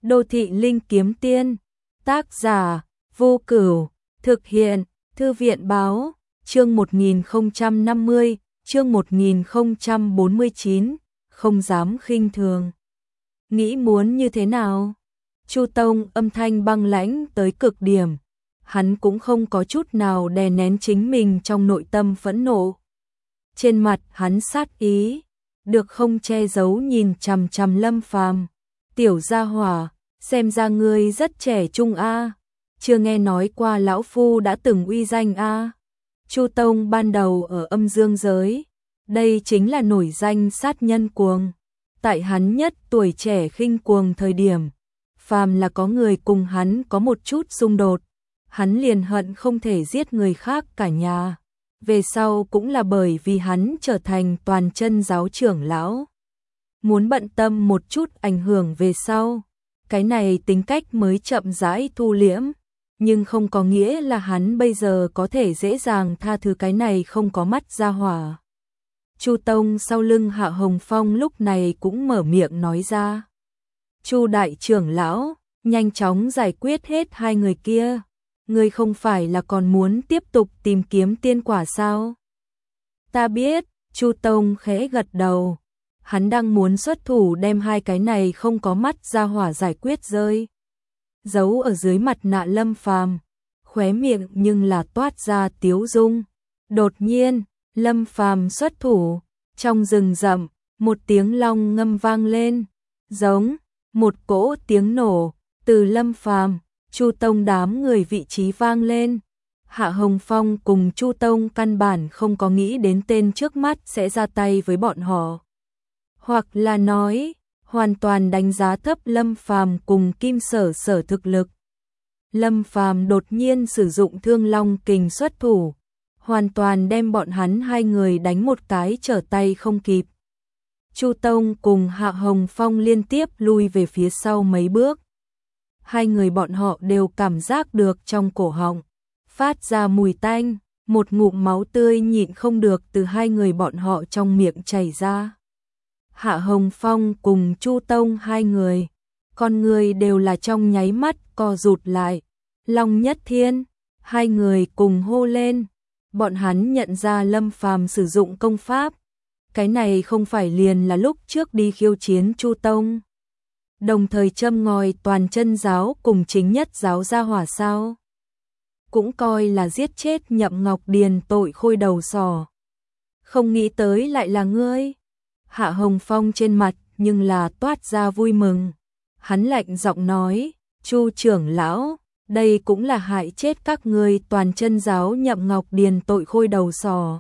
Đô thị linh kiếm tiên, tác giả, Vô Cửu, thực hiện, Thư viện báo, chương 1050, chương 1049, không dám khinh thường. Nghĩ muốn như thế nào? Chu Tông âm thanh băng lãnh tới cực điểm, hắn cũng không có chút nào đè nén chính mình trong nội tâm phẫn nộ. Trên mặt hắn sát ý, được không che giấu nhìn chằm chằm Lâm Phàm. Tiểu gia hỏa, xem ra ngươi rất trẻ trung a, chưa nghe nói qua lão phu đã từng uy danh a. Chu Tông ban đầu ở âm dương giới, đây chính là nổi danh sát nhân cuồng. Tại hắn nhất tuổi trẻ khinh cuồng thời điểm, phàm là có người cùng hắn có một chút xung đột, hắn liền hận không thể giết người khác cả nhà. Về sau cũng là bởi vì hắn trở thành toàn chân giáo trưởng lão, muốn bận tâm một chút ảnh hưởng về sau, cái này tính cách mới chậm rãi thu liễm, nhưng không có nghĩa là hắn bây giờ có thể dễ dàng tha thứ cái này không có mắt ra hỏa. Chu Tông sau lưng Hạ Hồng Phong lúc này cũng mở miệng nói ra. Chu đại trưởng lão, nhanh chóng giải quyết hết hai người kia. Ngươi không phải là còn muốn tiếp tục tìm kiếm tiên quả sao? Ta biết, Chu Tông khẽ gật đầu. Hắn đang muốn xuất thủ đem hai cái này không có mắt ra hỏa giải quyết rơi. Giấu ở dưới mặt nạ Lâm Phàm, khóe miệng nhưng là toát ra tiếu dung. Đột nhiên, Lâm Phàm xuất thủ, trong rừng rậm, một tiếng long ngâm vang lên, giống một cỗ tiếng nổ từ Lâm Phàm, Chu Tông đám người vị trí vang lên. Hạ Hồng Phong cùng Chu Tông căn bản không có nghĩ đến tên trước mắt sẽ ra tay với bọn họ. Hoặc là nói, hoàn toàn đánh giá thấp Lâm Phàm cùng Kim Sở Sở thực lực. Lâm Phàm đột nhiên sử dụng Thương Long Kình xuất thủ, hoàn toàn đem bọn hắn hai người đánh một cái trở tay không kịp. Chu Tông cùng Hạ Hồng Phong liên tiếp lui về phía sau mấy bước. Hai người bọn họ đều cảm giác được trong cổ họng phát ra mùi tanh, một ngụm máu tươi nhịn không được từ hai người bọn họ trong miệng chảy ra. Hạ Hồng Phong cùng Chu Tông hai người, con người đều là trong nháy mắt co rụt lại. Long Nhất Thiên, hai người cùng hô lên. Bọn hắn nhận ra Lâm Phàm sử dụng công pháp. Cái này không phải liền là lúc trước đi khiêu chiến Chu Tông, đồng thời châm ngòi toàn chân giáo cùng chính nhất giáo ra hỏa sao? Cũng coi là giết chết Nhậm Ngọc Điền tội khôi đầu sỏ. Không nghĩ tới lại là ngươi. Hạ Hồng Phong trên mặt nhưng là toát ra vui mừng. Hắn lạnh giọng nói, Chu trưởng lão, đây cũng là hại chết các ngươi toàn chân giáo Nhậm Ngọc Điền tội khôi đầu sỏ.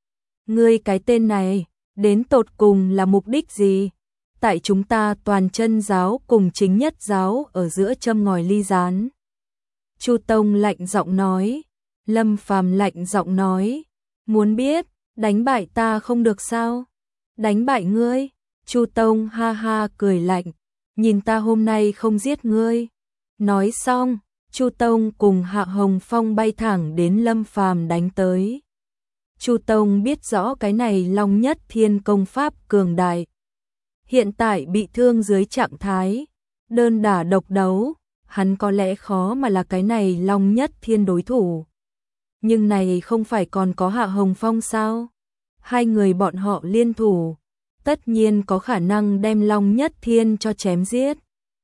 Ngươi cái tên này, đến tột cùng là mục đích gì? Tại chúng ta toàn chân giáo cùng chính nhất giáo ở giữa châm ngòi ly gián. Chu Tông lạnh giọng nói. Lâm Phàm lạnh giọng nói, muốn biết, đánh bại ta không được sao? Đánh bại ngươi? Chu Tông ha ha cười lạnh, nhìn ta hôm nay không giết ngươi. Nói xong, Chu Tông cùng Hạ Hồng Phong bay thẳng đến Lâm Phàm đánh tới. Chu Tông biết rõ cái này Long Nhất Thiên công pháp cường đại. Hiện tại bị thương dưới trạng thái đơn đả độc đấu, hắn có lẽ khó mà là cái này Long Nhất Thiên đối thủ. Nhưng này không phải còn có Hạ Hồng Phong sao? Hai người bọn họ liên thủ, tất nhiên có khả năng đem Long Nhất Thiên cho chém giết.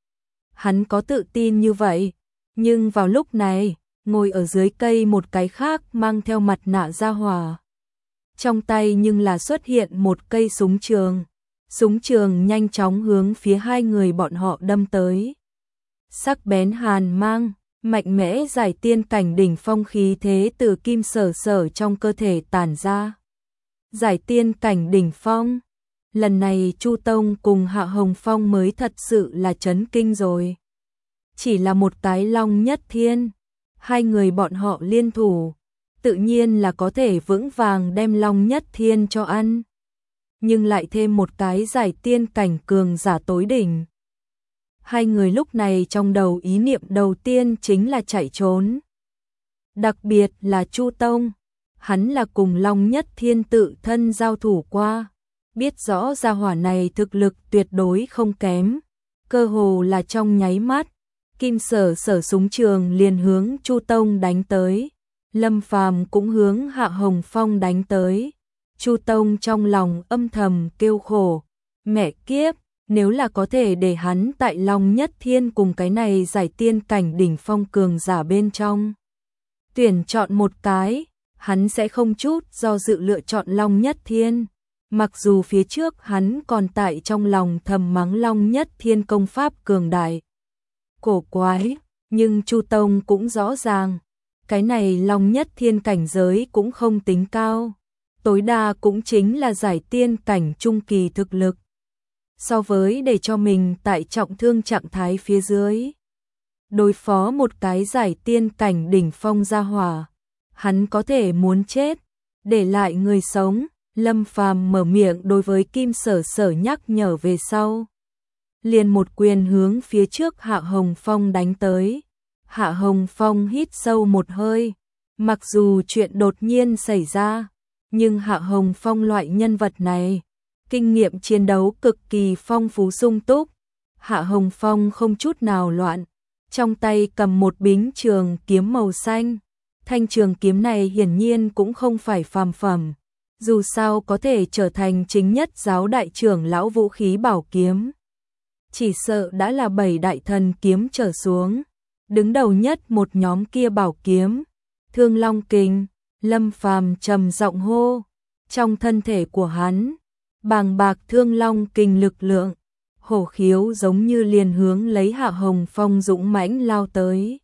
Hắn có tự tin như vậy, nhưng vào lúc này, ngồi ở dưới cây một cái khác mang theo mặt nạ ra hỏa. Trong tay nhưng là xuất hiện một cây súng trường. Súng trường nhanh chóng hướng phía hai người bọn họ đâm tới. Sắc bén hàn mang, mạnh mẽ giải tiên cảnh đỉnh phong khí thế từ Kim Sở Sở trong cơ thể tản ra. Giải tiên cảnh đỉnh phong, lần này Chu Tông cùng Hạ Hồng Phong mới thật sự là chấn kinh rồi. Chỉ là một cái Long Nhất Thiên, hai người bọn họ liên thủ, tự nhiên là có thể vững vàng đem Long Nhất Thiên cho ăn. Nhưng lại thêm một cái giải tiên cảnh cường giả tối đỉnh. Hai người lúc này trong đầu ý niệm đầu tiên chính là chạy trốn. Đặc biệt là Chu Tông, hắn là cùng Long Nhất Thiên tự thân giao thủ qua, biết rõ gia hỏa này thực lực tuyệt đối không kém, cơ hồ là trong nháy mắt, Kim Sở Sở súng trường liền hướng Chu Tông đánh tới, Lâm Phàm cũng hướng Hạ Hồng Phong đánh tới. Chu Tông trong lòng âm thầm kêu khổ, mẹ kiếp, nếu là có thể để hắn tại Long Nhất Thiên cùng cái này giải tiên cảnh đỉnh phong cường giả bên trong tuyển chọn một cái, hắn sẽ không chút do dự lựa chọn Long Nhất Thiên. Mặc dù phía trước hắn còn tại trong lòng thầm mắng Long Nhất Thiên công pháp cường đại, cổ quái, nhưng Chu Tông cũng rõ ràng, cái này Long Nhất Thiên cảnh giới cũng không tính cao, tối đa cũng chính là giải tiên cảnh trung kỳ thực lực. So với để cho mình tại trọng thương trạng thái phía dưới, đối phó một cái giải tiên cảnh đỉnh phong gia hỏa, hắn có thể muốn chết, để lại người sống. Lâm Phàm mở miệng đối với Kim Sở Sở nhắc nhở về sau, liền một quyền hướng phía trước Hạ Hồng Phong đánh tới. Hạ Hồng Phong hít sâu một hơi, mặc dù chuyện đột nhiên xảy ra, nhưng Hạ Hồng Phong loại nhân vật này, kinh nghiệm chiến đấu cực kỳ phong phú sung túc. Hạ Hồng Phong không chút nào loạn, trong tay cầm một bính trường kiếm màu xanh. Thanh trường kiếm này hiển nhiên cũng không phải phàm phẩm, dù sao có thể trở thành chính nhất giáo đại trưởng lão vũ khí bảo kiếm, chỉ sợ đã là 7 đại thần kiếm trở xuống. Đứng đầu nhất một nhóm kia bảo kiếm, Thương Long Kình. Lâm Phàm trầm giọng hô, trong thân thể của hắn bàng bạc Thương Long Kình lực lượng, hổ khiếu giống như liền hướng lấy Hạ Hồng Phong dũng mãnh lao tới.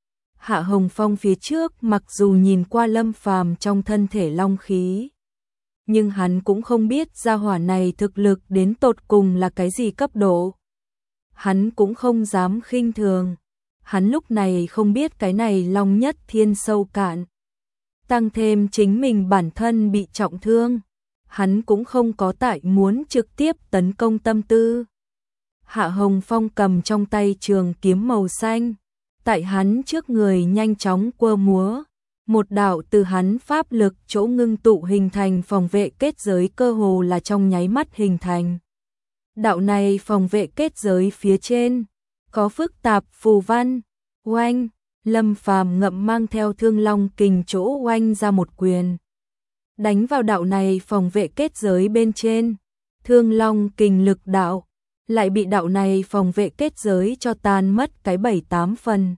Hạ Hồng Phong phía trước mặc dù nhìn qua Lâm Phàm trong thân thể long khí, nhưng hắn cũng không biết gia hỏa này thực lực đến tột cùng là cái gì cấp độ. Hắn cũng không dám khinh thường, hắn lúc này không biết cái này Long Nhất Thiên sâu cạn. Tăng thêm chính mình bản thân bị trọng thương, hắn cũng không có tại muốn trực tiếp tấn công tâm tư. Hạ Hồng Phong cầm trong tay trường kiếm màu xanh, tại hắn trước người nhanh chóng quơ múa, một đạo từ hắn pháp lực chỗ ngưng tụ hình thành phòng vệ kết giới cơ hồ là trong nháy mắt hình thành. Đạo này phòng vệ kết giới phía trên có phức tạp phù văn, oanh, Lâm Phàm ngậm mang theo Thương Long Kình chỗ oanh ra một quyền, đánh vào đạo này phòng vệ kết giới bên trên. Thương Long Kình lực đạo lại bị đạo này phòng vệ kết giới cho tan mất cái 7-8 phần.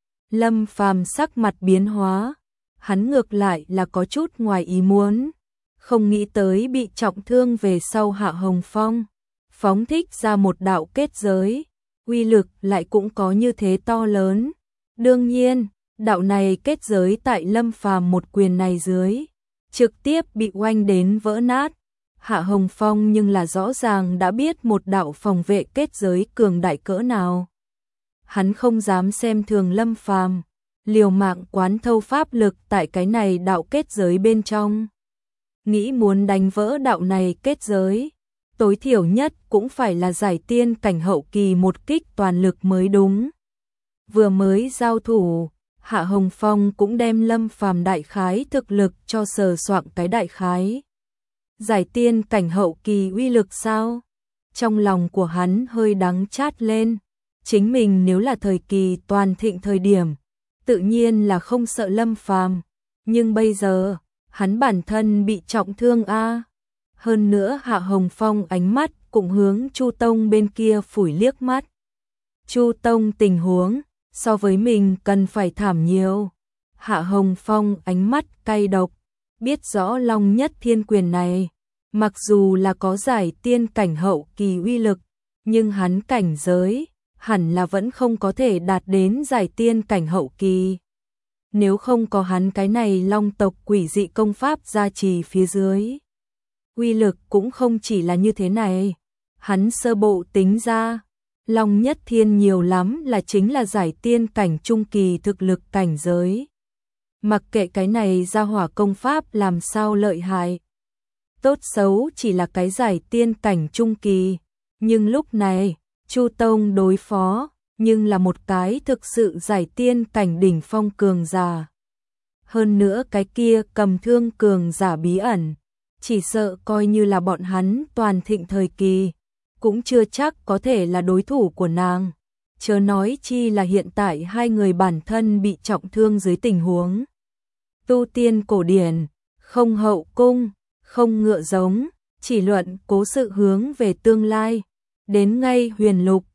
Lâm Phàm sắc mặt biến hóa, hắn ngược lại là có chút ngoài ý muốn, không nghĩ tới bị trọng thương về sau Hạ Hồng Phong phóng thích ra một đạo kết giới, uy lực lại cũng có như thế to lớn. Đương nhiên, đạo này kết giới tại Lâm Phàm một quyền này dưới, trực tiếp bị oanh đến vỡ nát. Hạ Hồng Phong nhưng là rõ ràng đã biết một đạo phòng vệ kết giới cường đại cỡ nào. Hắn không dám xem thường Lâm Phàm, liều mạng quán thâu pháp lực tại cái này đạo kết giới bên trong. Nghĩ muốn đánh vỡ đạo này kết giới, tối thiểu nhất cũng phải là giải tiên cảnh hậu kỳ một kích toàn lực mới đúng. Vừa mới giao thủ, Hạ Hồng Phong cũng đem Lâm Phàm đại khái thực lực cho sờ soạng cái đại khái. Giải tiên cảnh hậu kỳ uy lực sao? Trong lòng của hắn hơi đắng chát lên, chính mình nếu là thời kỳ toàn thịnh thời điểm, tự nhiên là không sợ Lâm Phàm, nhưng bây giờ, hắn bản thân bị trọng thương a. Hơn nữa Hạ Hồng Phong ánh mắt cũng hướng Chu Tông bên kia phủi liếc mắt. Chu Tông tình huống so với mình cần phải thảm nhiều. Hạ Hồng Phong ánh mắt cay độc, biết rõ Long Nhất Thiên quyền này, mặc dù là có giải tiên cảnh hậu kỳ uy lực, nhưng hắn cảnh giới hẳn là vẫn không có thể đạt đến giải tiên cảnh hậu kỳ. Nếu không có hắn cái này Long tộc quỷ dị công pháp gia trì phía dưới, uy lực cũng không chỉ là như thế này. Hắn sơ bộ tính ra, Long Nhất Thiên nhiều lắm là chính là giải tiên cảnh trung kỳ thực lực cảnh giới. Mặc kệ cái này gia hỏa công pháp làm sao lợi hại, tốt xấu chỉ là cái giải tiên cảnh trung kỳ, nhưng lúc này, Chu Tông đối phó, nhưng là một cái thực sự giải tiên cảnh đỉnh phong cường giả. Hơn nữa cái kia cầm thương cường giả bí ẩn, chỉ sợ coi như là bọn hắn toàn thịnh thời kỳ, cũng chưa chắc có thể là đối thủ của nàng. Chớ nói chi là hiện tại hai người bản thân bị trọng thương dưới tình huống tu tiên cổ điển, không hậu cung, không ngựa giống, chỉ luận cố sự hướng về tương lai. Đến ngay Huyền Lục,